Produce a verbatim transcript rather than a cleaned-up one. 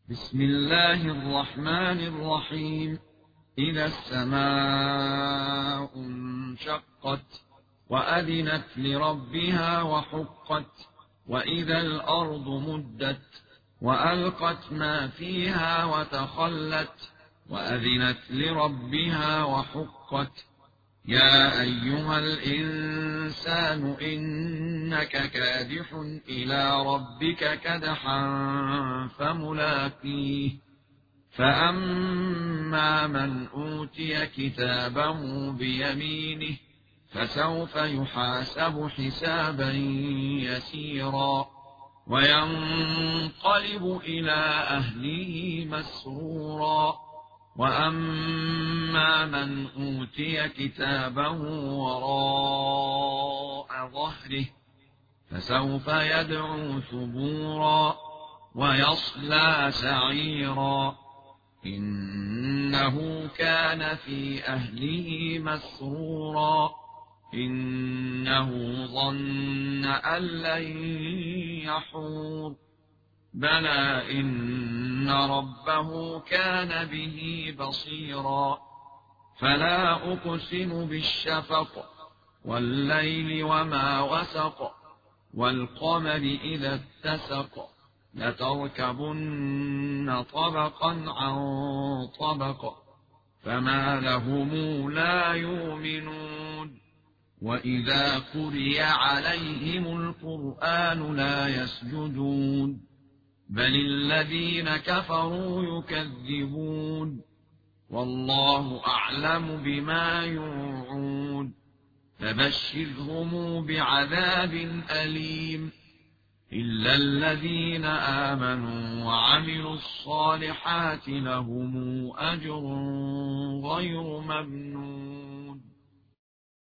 بسم الله الرحمن الرحيم. إذا السماء انشقت وأذنت لربها وحقت، وإذا الأرض مدت وألقت ما فيها وتخلت، وأذنت لربها وحقت. يا أيها الإنسان إنك كادح إلى ربك كدحا فملاقيه. فأما من أوتي كتابه بيمينه فسوف يحاسب حسابا يسيرا، وينقلب إلى أهله مسرورا. وأما من أوتي كتابه وراء ظهره فسوف يدعو ثبورا ويصلى سعيرا، إنه كان في أهله مسرورا، إنه ظن أن لن يحور. بلى إن ربه كان به بصيرا. فلا أقسم بالشفق والليل وما وسق، والقمر إذا اتسق، لتركبن طبقا عن طبق، فما لهم لا يؤمنون. وإذا قرئ عليهم القرآن لا يسجدون، بل الذين كفروا يكذبون. والله أعلم بما يوعون، فبشرهم بعذاب أليم، إلا الذين آمنوا وعملوا الصالحات لهم أجر غير ممنون.